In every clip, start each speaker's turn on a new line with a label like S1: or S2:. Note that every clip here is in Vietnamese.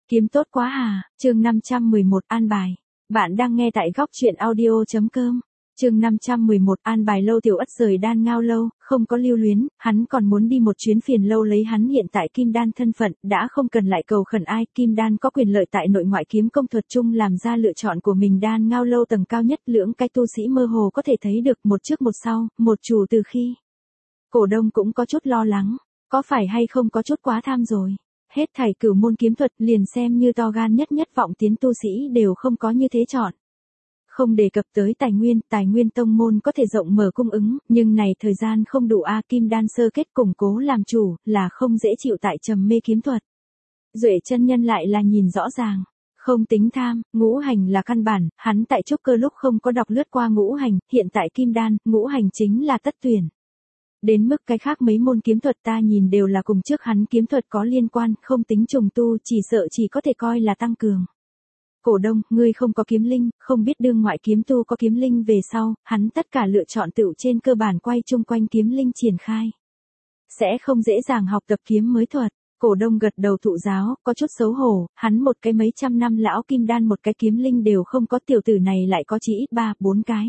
S1: Kiếm tốt quá hà, chương 511 an bài. Bạn đang nghe tại góc truyện audio.com. Chương 511 an bài. Lâu Tiểu Ất rời Đan Ngao lâu, không có lưu luyến, hắn còn muốn đi một chuyến phiền lâu lấy hắn hiện tại Kim Đan thân phận, đã không cần lại cầu khẩn ai, Kim Đan có quyền lợi tại nội ngoại kiếm công thuật chung làm ra lựa chọn của mình. Đan Ngao lâu tầng cao nhất, lưỡng cái tu sĩ mơ hồ có thể thấy được, một trước một sau, một chủ từ khi. Cổ Đông cũng có chút lo lắng, có phải hay không có chút quá tham rồi. Hết thảy cửu môn kiếm thuật liền xem như to gan nhất vọng tiến tu sĩ đều không có như thế chọn. Không đề cập tới tài nguyên tông môn có thể rộng mở cung ứng, nhưng này thời gian không đủ a. Kim Đan sơ kết củng cố làm chủ, là không dễ chịu tại trầm mê kiếm thuật. Duệ chân nhân lại là nhìn rõ ràng, không tính tham, ngũ hành là căn bản, hắn tại trúc cơ lúc không có đọc lướt qua ngũ hành, hiện tại Kim Đan, ngũ hành chính là tất tuyển. Đến mức cái khác mấy môn kiếm thuật ta nhìn đều là cùng trước hắn kiếm thuật có liên quan, không tính trùng tu, chỉ sợ chỉ có thể coi là tăng cường. Cổ Đông, ngươi không có kiếm linh, không biết đương ngoại kiếm tu có kiếm linh về sau, hắn tất cả lựa chọn tựu trên cơ bản quay chung quanh kiếm linh triển khai. Sẽ không dễ dàng học tập kiếm mới thuật. Cổ Đông gật đầu thụ giáo, có chút xấu hổ, hắn một cái mấy trăm năm lão Kim Đan một cái kiếm linh đều không có, tiểu tử này lại có chỉ ít 3-4 cái.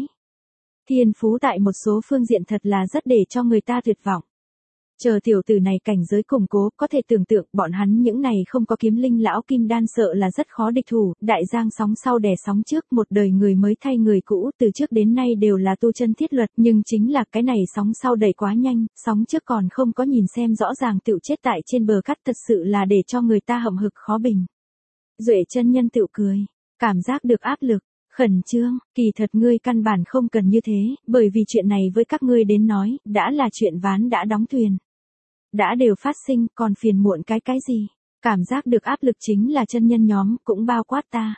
S1: Thiên phú tại một số phương diện thật là rất để cho người ta tuyệt vọng. Chờ tiểu tử này cảnh giới củng cố, có thể tưởng tượng bọn hắn những này không có kiếm linh lão Kim Đan sợ là rất khó địch thủ. Đại giang sóng sau đè sóng trước, một đời người mới thay người cũ, từ trước đến nay đều là tu chân thiết luật, nhưng chính là cái này sóng sau đẩy quá nhanh, sóng trước còn không có nhìn xem rõ ràng tựu chết tại trên bờ cát, thật sự là để cho người ta hậm hực khó bình. Duệ chân nhân tựu cười, cảm giác được áp lực. Khẩn trương, kỳ thật ngươi căn bản không cần như thế, bởi vì chuyện này với các ngươi đến nói, đã là chuyện ván đã đóng thuyền. Đã đều phát sinh, còn phiền muộn cái gì? Cảm giác được áp lực chính là chân nhân nhóm, cũng bao quát ta.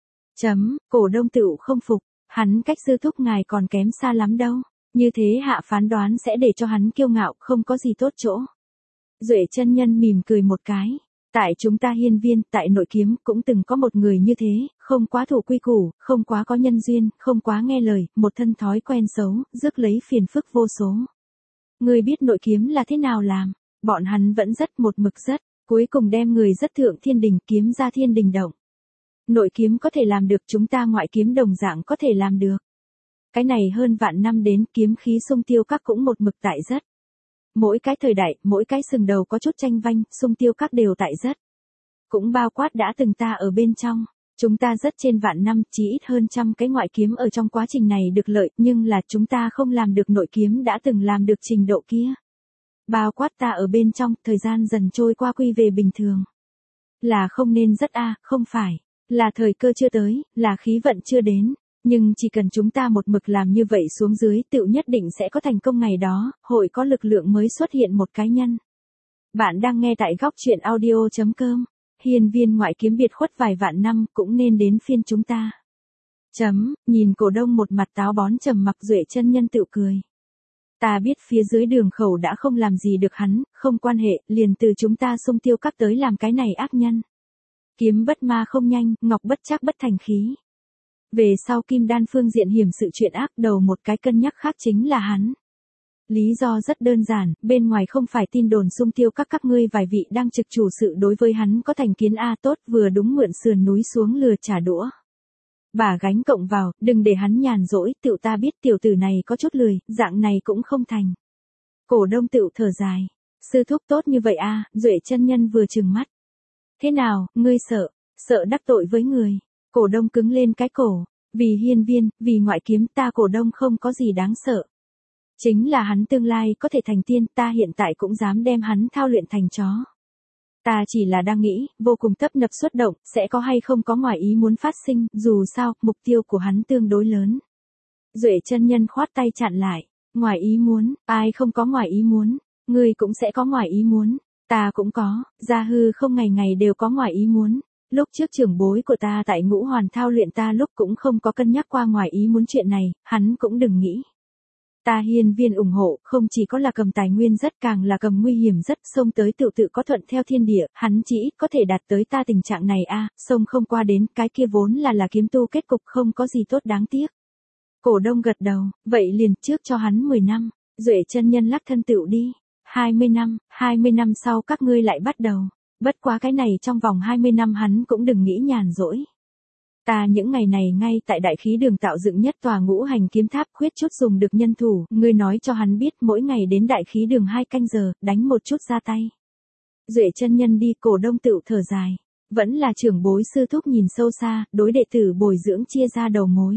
S1: Cổ Đông tựu không phục, hắn cách sư thúc ngài còn kém xa lắm đâu. Như thế hạ phán đoán sẽ để cho hắn kiêu ngạo, không có gì tốt chỗ. Duệ chân nhân mỉm cười một cái. Tại chúng ta hiên viên, tại nội kiếm, cũng từng có một người như thế, không quá thủ quy củ, không quá có nhân duyên, không quá nghe lời, một thân thói quen xấu, rước lấy phiền phức vô số. Người biết nội kiếm là thế nào làm, bọn hắn vẫn rất một mực rất, cuối cùng đem người rất thượng thiên đình kiếm ra thiên đình động. Nội kiếm có thể làm được, chúng ta ngoại kiếm đồng dạng có thể làm được. Cái này hơn vạn năm đến kiếm khí xung tiêu các cũng một mực tại rất. Mỗi cái thời đại, mỗi cái sừng đầu có chút tranh vanh, xung tiêu các đều tại rất. Cũng bao quát đã từng ta ở bên trong. Chúng ta rất trên vạn năm, chỉ ít hơn trăm cái ngoại kiếm ở trong quá trình này được lợi, nhưng là chúng ta không làm được nội kiếm đã từng làm được trình độ kia. Bao quát ta ở bên trong, thời gian dần trôi qua quy về bình thường. Là không nên rất không phải. Là thời cơ chưa tới, là khí vận chưa đến. Nhưng chỉ cần chúng ta một mực làm như vậy xuống dưới, tựu nhất định sẽ có thành công ngày đó, hội có lực lượng mới xuất hiện một cá nhân. Bạn đang nghe tại góc truyện audio.com. Hiên viên ngoại kiếm biệt khuất vài vạn năm, cũng nên đến phiên chúng ta. Nhìn Cổ Đông một mặt táo bón trầm mặc. Duệ chân nhân tự cười. Ta biết phía dưới đường khẩu đã không làm gì được hắn, không quan hệ, liền từ chúng ta xung tiêu các tới làm cái này ác nhân. Kiếm bất ma không nhanh, ngọc bất chắc bất thành khí. Về sau Kim Đan phương diện hiểm sự chuyện ác, đầu một cái cân nhắc khác chính là hắn. Lý do rất đơn giản, bên ngoài không phải tin đồn xung tiêu các ngươi vài vị đang trực chủ sự đối với hắn có thành kiến tốt, vừa đúng mượn sườn núi xuống lừa trả đũa. Bà gánh cộng vào, đừng để hắn nhàn rỗi, tựu ta biết tiểu tử này có chút lười, dạng này cũng không thành. Cổ Đông tựu thở dài, sư thúc tốt như vậy Duệ chân nhân vừa trừng mắt. Thế nào, ngươi sợ đắc tội với người. Cổ Đông cứng lên cái cổ, vì hiên viên, vì ngoại kiếm ta Cổ Đông không có gì đáng sợ. Chính là hắn tương lai có thể thành tiên, ta hiện tại cũng dám đem hắn thao luyện thành chó. Ta chỉ là đang nghĩ, vô cùng tấp nập xuất động, sẽ có hay không có ngoài ý muốn phát sinh, dù sao, mục tiêu của hắn tương đối lớn. Duệ chân nhân khoát tay chặn lại, ngoài ý muốn, ai không có ngoài ý muốn, ngươi cũng sẽ có ngoài ý muốn, ta cũng có, gia hư không ngày ngày đều có ngoài ý muốn. Lúc trước trưởng bối của ta tại Ngũ Hoàn thao luyện ta lúc cũng không có cân nhắc qua ngoài ý muốn chuyện này, hắn cũng đừng nghĩ. Ta hiên viên ủng hộ, không chỉ có là cầm tài nguyên rất, càng là cầm nguy hiểm rất, xông tới tự có thuận theo thiên địa, hắn chỉ ít có thể đạt tới ta tình trạng này xông không qua đến, cái kia vốn là kiếm tu kết cục không có gì tốt đáng tiếc. Cổ Đông gật đầu, vậy liền trước cho hắn 10 năm, Duệ chân nhân lắc thân tựu đi, 20 năm sau các ngươi lại bắt đầu. Bất quá cái này trong vòng 20 năm hắn cũng đừng nghĩ nhàn rỗi. Ta những ngày này ngay tại đại khí đường tạo dựng nhất tòa ngũ hành kiếm tháp khuyết chút dùng được nhân thủ, ngươi nói cho hắn biết mỗi ngày đến đại khí đường 2 canh giờ, đánh một chút ra tay. Duệ chân nhân đi Cổ Đông tựu thở dài. Vẫn là trưởng bối sư thúc nhìn sâu xa, đối đệ tử bồi dưỡng chia ra đầu mối.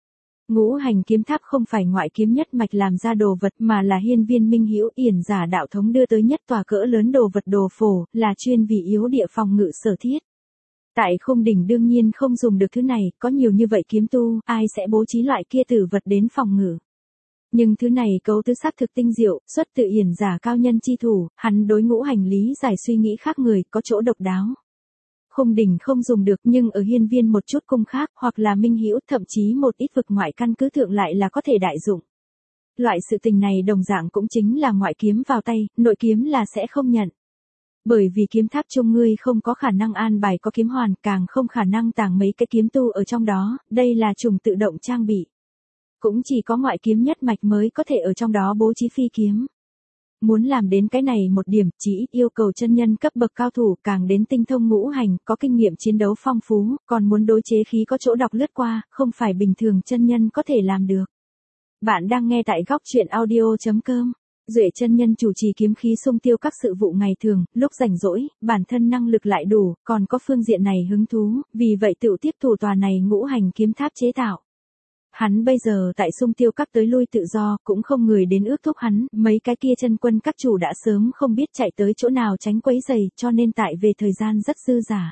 S1: Ngũ hành kiếm tháp không phải ngoại kiếm nhất mạch làm ra đồ vật mà là hiên viên minh hữu yển giả đạo thống đưa tới nhất tòa cỡ lớn đồ vật đồ phổ, là chuyên vì yếu địa phòng ngự sở thiết. Tại Khung đỉnh đương nhiên không dùng được thứ này, có nhiều như vậy kiếm tu, ai sẽ bố trí loại kia tử vật đến phòng ngự. Nhưng thứ này cấu tứ xác thực tinh diệu, xuất tự yển giả cao nhân chi thủ, hắn đối ngũ hành lý giải suy nghĩ khác người, có chỗ độc đáo. Khung đỉnh không dùng được nhưng ở hiên viên một chút cung khác hoặc là minh hữu thậm chí một ít vực ngoại căn cứ thượng lại là có thể đại dụng. Loại sự tình này đồng dạng cũng chính là ngoại kiếm vào tay, nội kiếm là sẽ không nhận. Bởi vì kiếm tháp chung ngươi không có khả năng an bài có kiếm hoàn, càng không khả năng tàng mấy cái kiếm tu ở trong đó, đây là trùng tự động trang bị. Cũng chỉ có ngoại kiếm nhất mạch mới có thể ở trong đó bố trí phi kiếm. Muốn làm đến cái này một điểm, chỉ yêu cầu chân nhân cấp bậc cao thủ, càng đến tinh thông ngũ hành, có kinh nghiệm chiến đấu phong phú, còn muốn đối chế khí có chỗ đọc lướt qua, không phải bình thường chân nhân có thể làm được. Bạn đang nghe tại góc truyện audio.com. Duệ chân nhân chủ trì kiếm khí xung tiêu các sự vụ ngày thường, lúc rảnh rỗi, bản thân năng lực lại đủ, còn có phương diện này hứng thú, vì vậy tự tiếp thủ tòa này ngũ hành kiếm tháp chế tạo. Hắn bây giờ tại xung tiêu các tới lui tự do, cũng không người đến ước thúc hắn, mấy cái kia chân quân các chủ đã sớm không biết chạy tới chỗ nào tránh quấy giày, cho nên tại về thời gian rất dư dả.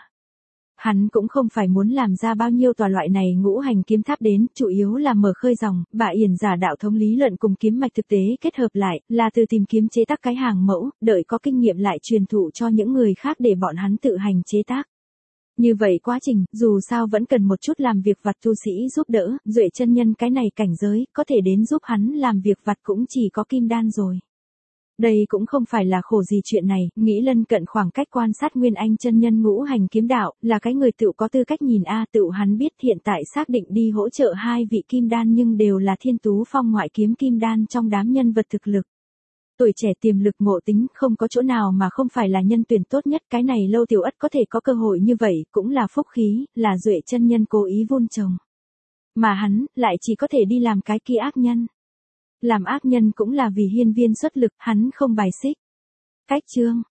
S1: Hắn cũng không phải muốn làm ra bao nhiêu tòa loại này ngũ hành kiếm tháp đến, chủ yếu là mở khơi dòng, bà yển giả đạo thống lý luận cùng kiếm mạch thực tế kết hợp lại, là từ tìm kiếm chế tác cái hàng mẫu, đợi có kinh nghiệm lại truyền thụ cho những người khác để bọn hắn tự hành chế tác. Như vậy quá trình, dù sao vẫn cần một chút làm việc vặt tu sĩ giúp đỡ, Duệ chân nhân cái này cảnh giới, có thể đến giúp hắn làm việc vặt cũng chỉ có kim đan rồi. Đây cũng không phải là khổ gì chuyện này, nghĩ lân cận khoảng cách quan sát Nguyên Anh chân nhân ngũ hành kiếm đạo, là cái người tự có tư cách nhìn tự hắn biết hiện tại xác định đi hỗ trợ hai vị kim đan nhưng đều là thiên tú phong ngoại kiếm kim đan trong đám nhân vật thực lực. Tuổi trẻ tiềm lực ngộ tính không có chỗ nào mà không phải là nhân tuyển tốt nhất, cái này Lâu Tiểu Ất có thể có cơ hội như vậy, cũng là phúc khí, là Duệ chân nhân cố ý vun trồng. Mà hắn, lại chỉ có thể đi làm cái kia ác nhân. Làm ác nhân cũng là vì hiên viên xuất lực, hắn không bài xích. Cách chương.